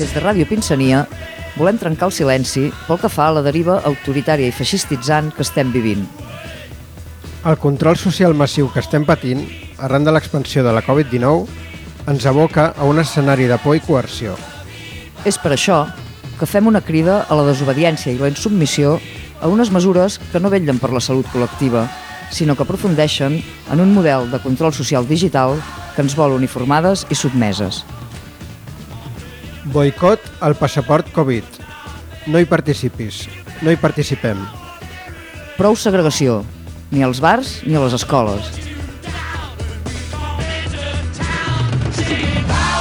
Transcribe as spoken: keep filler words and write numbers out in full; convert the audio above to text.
Des de Ràdio Pinsania volem trencar el silenci pel que fa a la deriva autoritària i feixistitzant que estem vivint. El control social massiu que estem patint, arran de l'expansió de la covid dinou, ens aboca a un escenari de por i coerció. És per això que fem una crida a la desobediència i la insubmissió a unes mesures que no vetllen per la salut col·lectiva, sinó que aprofundeixen en un model de control social digital que ens vol uniformades i sotmeses. Boicot al passaport Covid. No hi participis, no hi participem. Prou segregació, ni als bars ni a les escoles. Stay by